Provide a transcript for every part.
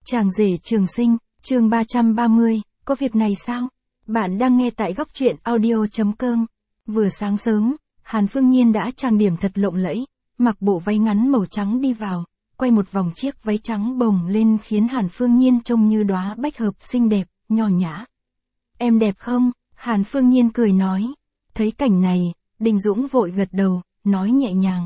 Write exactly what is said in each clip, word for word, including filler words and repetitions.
Chàng rể trường sinh, chương ba trăm ba mươi, có việc này sao? Bạn đang nghe tại góc truyện audio chấm com. Vừa sáng sớm, Hàn Phương Nhiên đã trang điểm thật lộng lẫy, mặc bộ váy ngắn màu trắng đi vào, quay một vòng chiếc váy trắng bồng lên khiến Hàn Phương Nhiên trông như đóa bách hợp xinh đẹp, nho nhã. Em đẹp không? Hàn Phương Nhiên cười nói. Thấy cảnh này, Đinh Dũng vội gật đầu, nói nhẹ nhàng.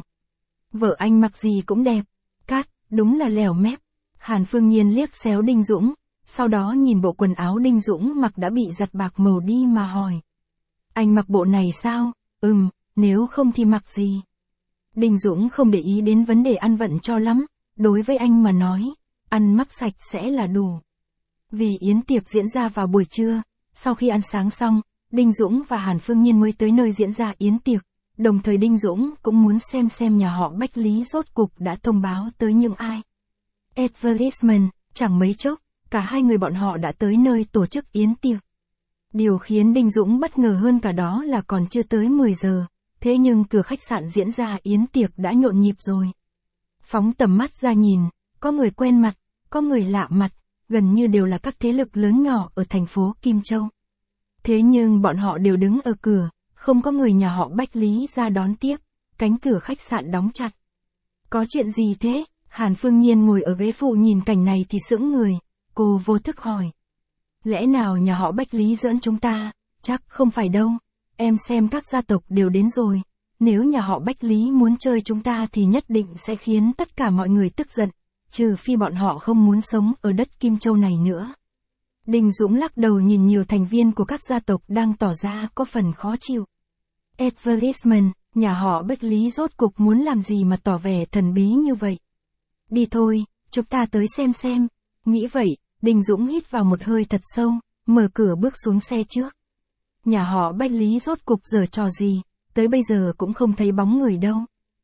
Vợ anh mặc gì cũng đẹp. Cát, đúng là lèo mép. Hàn Phương Nhiên liếc xéo Đinh Dũng, sau đó nhìn bộ quần áo Đinh Dũng mặc đã bị giặt bạc màu đi mà hỏi. Anh mặc bộ này sao? Ừm, nếu không thì mặc gì? Đinh Dũng không để ý đến vấn đề ăn vận cho lắm, đối với anh mà nói, ăn mặc sạch sẽ là đủ. Vì yến tiệc diễn ra vào buổi trưa, sau khi ăn sáng xong, Đinh Dũng và Hàn Phương Nhiên mới tới nơi diễn ra yến tiệc, đồng thời Đinh Dũng cũng muốn xem xem nhà họ Bách Lý rốt cục đã thông báo tới những ai. Advertisement, chẳng mấy chốc, cả hai người bọn họ đã tới nơi tổ chức yến tiệc. Điều khiến Đinh Dũng bất ngờ hơn cả đó là còn chưa tới mười giờ, thế nhưng cửa khách sạn diễn ra yến tiệc đã nhộn nhịp rồi. Phóng tầm mắt ra nhìn, có người quen mặt, có người lạ mặt, gần như đều là các thế lực lớn nhỏ ở thành phố Kim Châu. Thế nhưng bọn họ đều đứng ở cửa, không có người nhà họ Bách Lý ra đón tiếp, cánh cửa khách sạn đóng chặt. Có chuyện gì thế? Hàn Phương Nhiên ngồi ở ghế phụ nhìn cảnh này thì sững người, cô vô thức hỏi. Lẽ nào nhà họ Bách Lý giỡn chúng ta? Chắc không phải đâu, em xem các gia tộc đều đến rồi, nếu nhà họ Bách Lý muốn chơi chúng ta thì nhất định sẽ khiến tất cả mọi người tức giận, trừ phi bọn họ không muốn sống ở đất Kim Châu này nữa. Đinh Dũng lắc đầu nhìn nhiều thành viên của các gia tộc đang tỏ ra có phần khó chịu. Advertisement, nhà họ Bách Lý rốt cục muốn làm gì mà tỏ vẻ thần bí như vậy? Đi thôi, chúng ta tới xem xem. Nghĩ vậy, Đinh Dũng hít vào một hơi thật sâu, mở cửa bước xuống xe trước. Nhà họ Bách Lý rốt cục giở trò gì, tới bây giờ cũng không thấy bóng người đâu.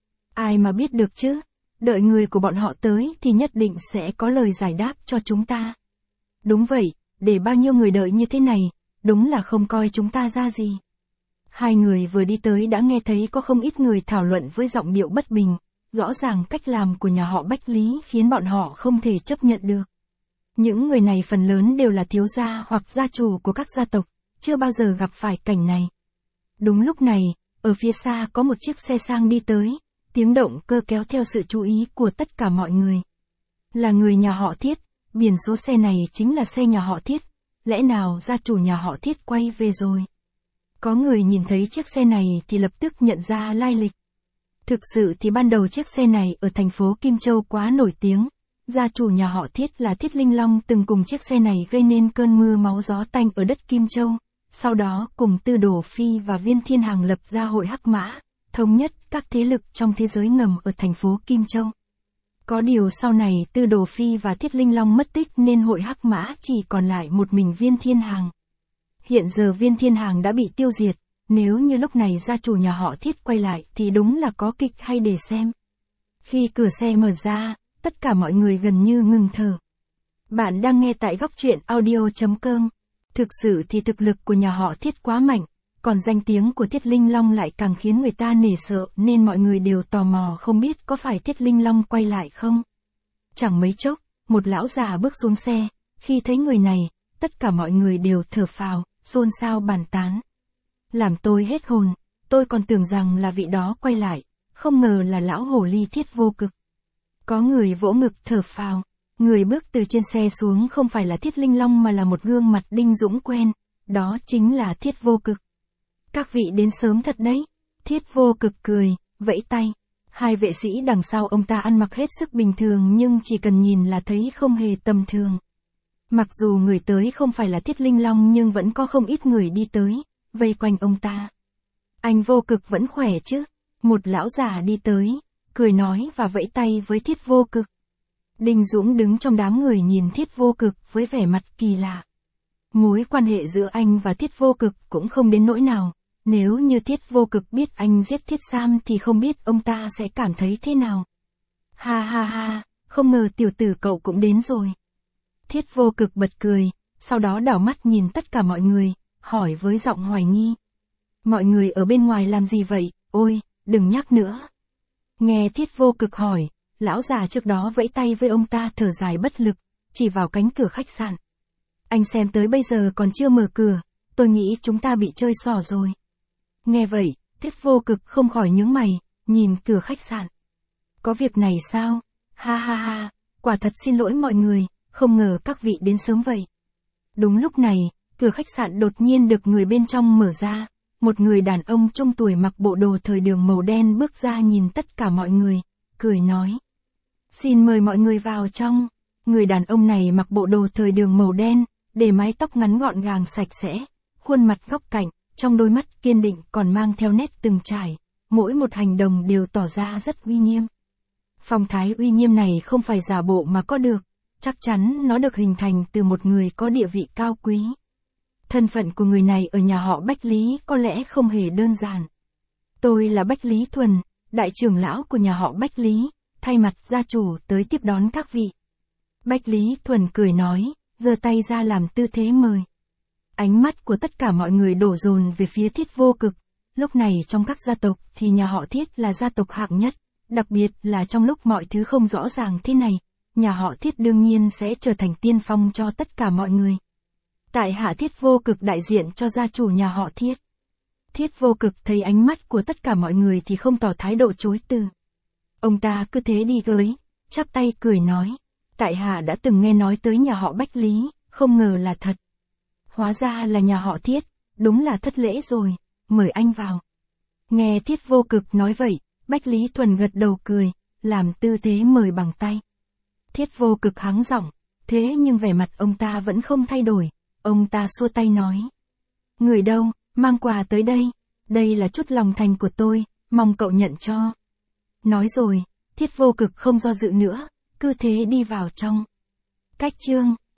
Ai mà biết được chứ, đợi người của bọn họ tới thì nhất định sẽ có lời giải đáp cho chúng ta. Đúng vậy, để bao nhiêu người đợi như thế này, đúng là không coi chúng ta ra gì. Hai người vừa đi tới đã nghe thấy có không ít người thảo luận với giọng điệu bất bình, rõ ràng cách làm của nhà họ Bách Lý khiến bọn họ không thể chấp nhận được. Những người này phần lớn đều là thiếu gia hoặc gia chủ của các gia tộc, chưa bao giờ gặp phải cảnh này. Đúng lúc này, ở phía xa có một chiếc xe sang đi tới, tiếng động cơ kéo theo sự chú ý của tất cả mọi người. Là người nhà họ Thiết, biển số xe này chính là xe nhà họ Thiết, lẽ nào gia chủ nhà họ Thiết quay về rồi? Có người nhìn thấy chiếc xe này thì lập tức nhận ra lai lịch. Thực sự thì ban đầu chiếc xe này ở thành phố Kim Châu quá nổi tiếng, gia chủ nhà họ Thiết là Thiết Linh Long từng cùng chiếc xe này gây nên cơn mưa máu gió tanh ở đất Kim Châu, sau đó cùng Tư Đồ Phi và Viên Thiên Hằng lập ra hội Hắc Mã, thống nhất các thế lực trong thế giới ngầm ở thành phố Kim Châu. Có điều sau này Tư Đồ Phi và Thiết Linh Long mất tích nên hội Hắc Mã chỉ còn lại một mình Viên Thiên Hằng. Hiện giờ Viên Thiên Hằng đã bị tiêu diệt, nếu như lúc này gia chủ nhà họ Thiết quay lại thì đúng là có kịch hay để xem. Khi cửa xe mở ra, tất cả mọi người gần như ngừng thở. Bạn đang nghe tại góc truyện audio chấm com. Thực sự thì thực lực của nhà họ Thiết quá mạnh, còn danh tiếng của Thiết Linh Long lại càng khiến người ta nể sợ nên mọi người đều tò mò không biết có phải Thiết Linh Long quay lại không. Chẳng mấy chốc, một lão già bước xuống xe, khi thấy người này, tất cả mọi người đều thở phào, xôn xao bàn tán. Làm tôi hết hồn, tôi còn tưởng rằng là vị đó quay lại, không ngờ là lão hồ ly Thiết Vô Cực. Có người vỗ ngực thở phào, người bước từ trên xe xuống không phải là Thiết Linh Long mà là một gương mặt Đinh Dũng quen, đó chính là Thiết Vô Cực. Các vị đến sớm thật đấy, Thiết Vô Cực cười, vẫy tay. Hai vệ sĩ đằng sau ông ta ăn mặc hết sức bình thường nhưng chỉ cần nhìn là thấy không hề tầm thường. Mặc dù người tới không phải là Thiết Linh Long nhưng vẫn có không ít người đi tới, vây quanh ông ta. Anh Vô Cực vẫn khỏe chứ? Một lão già đi tới, cười nói và vẫy tay với Thiết Vô Cực. Đinh Dũng đứng trong đám người nhìn Thiết Vô Cực với vẻ mặt kỳ lạ. Mối quan hệ giữa anh và Thiết Vô Cực cũng không đến nỗi nào, nếu như Thiết Vô Cực biết anh giết Thiết Sam thì không biết ông ta sẽ cảm thấy thế nào. Ha ha ha, không ngờ tiểu tử cậu cũng đến rồi. Thiết Vô Cực bật cười, sau đó đảo mắt nhìn tất cả mọi người, hỏi với giọng hoài nghi. Mọi người ở bên ngoài làm gì vậy? Ôi, đừng nhắc nữa. Nghe Thiết Vô Cực hỏi, lão già trước đó vẫy tay với ông ta thở dài bất lực, chỉ vào cánh cửa khách sạn. Anh xem tới bây giờ còn chưa mở cửa, tôi nghĩ chúng ta bị chơi xỏ rồi. Nghe vậy, Thiết Vô Cực không khỏi nhướng mày, nhìn cửa khách sạn. Có việc này sao? Ha ha ha, quả thật xin lỗi mọi người, không ngờ các vị đến sớm vậy. Đúng lúc này, cửa khách sạn đột nhiên được người bên trong mở ra, một người đàn ông trung tuổi mặc bộ đồ thời đường màu đen bước ra nhìn tất cả mọi người, cười nói. Xin mời mọi người vào trong. Người đàn ông này mặc bộ đồ thời đường màu đen, để mái tóc ngắn gọn gàng sạch sẽ, khuôn mặt góc cạnh, trong đôi mắt kiên định còn mang theo nét từng trải, mỗi một hành động đều tỏ ra rất uy nghiêm. Phong thái uy nghiêm này không phải giả bộ mà có được, chắc chắn nó được hình thành từ một người có địa vị cao quý. Thân phận của người này ở nhà họ Bách Lý có lẽ không hề đơn giản. Tôi là Bách Lý Thuần, đại trưởng lão của nhà họ Bách Lý, thay mặt gia chủ tới tiếp đón các vị. Bách Lý Thuần cười nói, giơ tay ra làm tư thế mời. Ánh mắt của tất cả mọi người đổ dồn về phía Thiết Vô Cực. Lúc này trong các gia tộc thì nhà họ Thiết là gia tộc hạng nhất, đặc biệt là trong lúc mọi thứ không rõ ràng thế này, nhà họ Thiết đương nhiên sẽ trở thành tiên phong cho tất cả mọi người. Tại hạ Thiết Vô Cực đại diện cho gia chủ nhà họ Thiết. Thiết Vô Cực thấy ánh mắt của tất cả mọi người thì không tỏ thái độ chối từ. Ông ta cứ thế đi tới, chắp tay cười nói, tại hạ đã từng nghe nói tới nhà họ Bách Lý, không ngờ là thật. Hóa ra là nhà họ Thiết, đúng là thất lễ rồi, mời anh vào. Nghe Thiết Vô Cực nói vậy, Bách Lý Thuần gật đầu cười, làm tư thế mời bằng tay. Thiết Vô Cực hắng giọng, thế nhưng vẻ mặt ông ta vẫn không thay đổi, ông ta xua tay nói. Người đâu, mang quà tới đây, đây là chút lòng thành của tôi, mong cậu nhận cho. Nói rồi, Thiết Vô Cực không do dự nữa, cứ thế đi vào trong. Cách chương